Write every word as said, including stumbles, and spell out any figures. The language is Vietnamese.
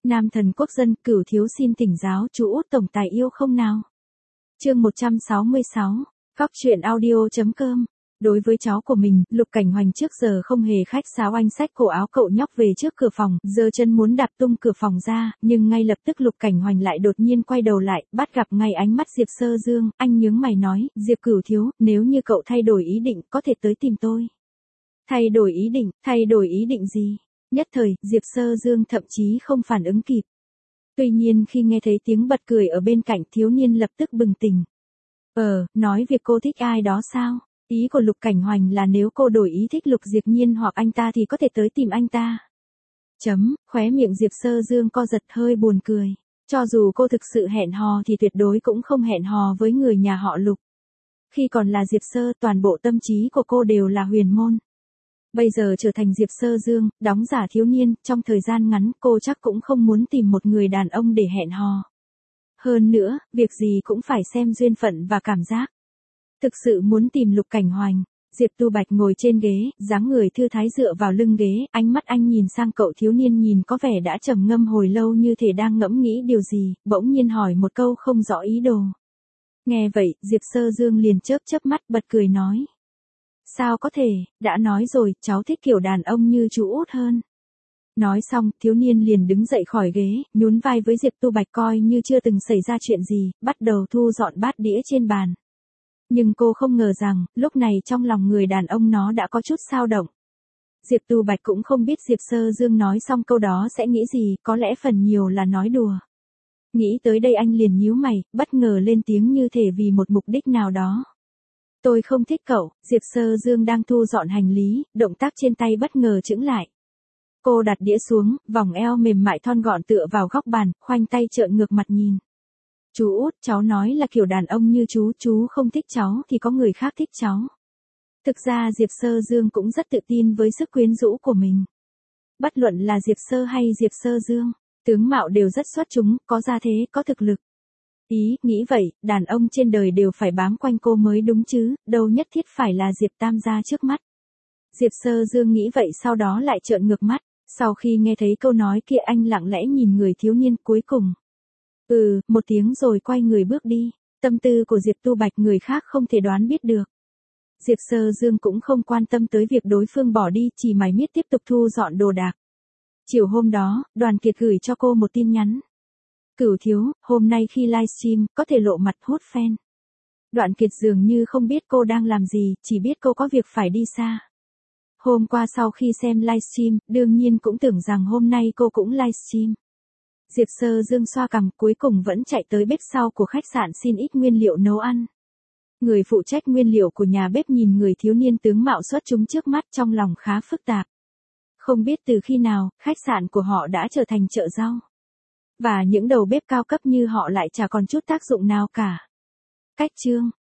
Nam thần quốc dân, Cửu thiếu xin tỉnh giáo, chú út tổng tài yêu không nào? Chương một trăm sáu mươi sáu, Góc truyện audio chấm com. Đối với cháu của mình, Lục Cảnh Hoành trước giờ không hề khách sáo, anh xách cổ áo cậu nhóc về trước cửa phòng, giơ chân muốn đạp tung cửa phòng ra, nhưng ngay lập tức Lục Cảnh Hoành lại đột nhiên quay đầu lại, bắt gặp ngay ánh mắt Diệp Sơ Dương, anh nhướng mày nói, Diệp Cửu thiếu, nếu như cậu thay đổi ý định, có thể tới tìm tôi. Thay đổi ý định, thay đổi ý định gì? Nhất thời, Diệp Sơ Dương thậm chí không phản ứng kịp. Tuy nhiên khi nghe thấy tiếng bật cười ở bên cạnh, thiếu niên lập tức bừng tỉnh. Ờ, nói việc cô thích ai đó sao? Ý của Lục Cảnh Hoành là nếu cô đổi ý thích Lục Diệp Nhiên hoặc anh ta thì có thể tới tìm anh ta. Chấm, khóe miệng Diệp Sơ Dương co giật hơi buồn cười. Cho dù cô thực sự hẹn hò thì tuyệt đối cũng không hẹn hò với người nhà họ Lục. Khi còn là Diệp Sơ, toàn bộ tâm trí của cô đều là huyền môn. Bây giờ trở thành Diệp Sơ Dương, đóng giả thiếu niên, trong thời gian ngắn cô chắc cũng không muốn tìm một người đàn ông để hẹn hò. Hơn nữa, việc gì cũng phải xem duyên phận và cảm giác. Thực sự muốn tìm Lục Cảnh Hoành, Diệp Tu Bạch ngồi trên ghế, dáng người thư thái dựa vào lưng ghế, ánh mắt anh nhìn sang cậu thiếu niên nhìn có vẻ đã trầm ngâm hồi lâu như thể đang ngẫm nghĩ điều gì, bỗng nhiên hỏi một câu không rõ ý đồ. Nghe vậy, Diệp Sơ Dương liền chớp chớp mắt bật cười nói. Sao có thể, đã nói rồi, cháu thích kiểu đàn ông như chú út hơn. Nói xong, thiếu niên liền đứng dậy khỏi ghế, nhún vai với Diệp Tu Bạch coi như chưa từng xảy ra chuyện gì, bắt đầu thu dọn bát đĩa trên bàn. Nhưng cô không ngờ rằng, lúc này trong lòng người đàn ông nó đã có chút xao động. Diệp Tu Bạch cũng không biết Diệp Sơ Dương nói xong câu đó sẽ nghĩ gì, có lẽ phần nhiều là nói đùa. Nghĩ tới đây anh liền nhíu mày, bất ngờ lên tiếng như thể vì một mục đích nào đó. Tôi không thích cậu, Diệp Sơ Dương đang thu dọn hành lý, động tác trên tay bất ngờ chững lại. Cô đặt đĩa xuống, vòng eo mềm mại thon gọn tựa vào góc bàn, khoanh tay trợn ngược mặt nhìn. Chú út, cháu nói là kiểu đàn ông như chú, chú không thích cháu thì có người khác thích cháu. Thực ra Diệp Sơ Dương cũng rất tự tin với sức quyến rũ của mình. Bất luận là Diệp Sơ hay Diệp Sơ Dương, tướng mạo đều rất xuất chúng, có gia thế, có thực lực. Ý, nghĩ vậy, đàn ông trên đời đều phải bám quanh cô mới đúng chứ, đâu nhất thiết phải là Diệp Tam gia trước mắt. Diệp Sơ Dương nghĩ vậy sau đó lại trợn ngược mắt, sau khi nghe thấy câu nói kia anh lặng lẽ nhìn người thiếu niên cuối cùng. Ừ, một tiếng rồi quay người bước đi, tâm tư của Diệp Tu Bạch người khác không thể đoán biết được. Diệp Sơ Dương cũng không quan tâm tới việc đối phương bỏ đi, chỉ mải miết tiếp tục thu dọn đồ đạc. Chiều hôm đó, Đoàn Kiệt gửi cho cô một tin nhắn. Cửu thiếu, hôm nay khi livestream, có thể lộ mặt hút fan. Đoạn Kiệt dường như không biết cô đang làm gì, chỉ biết cô có việc phải đi xa. Hôm qua sau khi xem livestream, đương nhiên cũng tưởng rằng hôm nay cô cũng livestream. Diệp Sơ Dương xoa cằm, cuối cùng vẫn chạy tới bếp sau của khách sạn xin ít nguyên liệu nấu ăn. Người phụ trách nguyên liệu của nhà bếp nhìn người thiếu niên tướng mạo xuất chúng trước mắt trong lòng khá phức tạp. Không biết từ khi nào, khách sạn của họ đã trở thành chợ rau. Và những đầu bếp cao cấp như họ lại chả còn chút tác dụng nào cả. Cách chương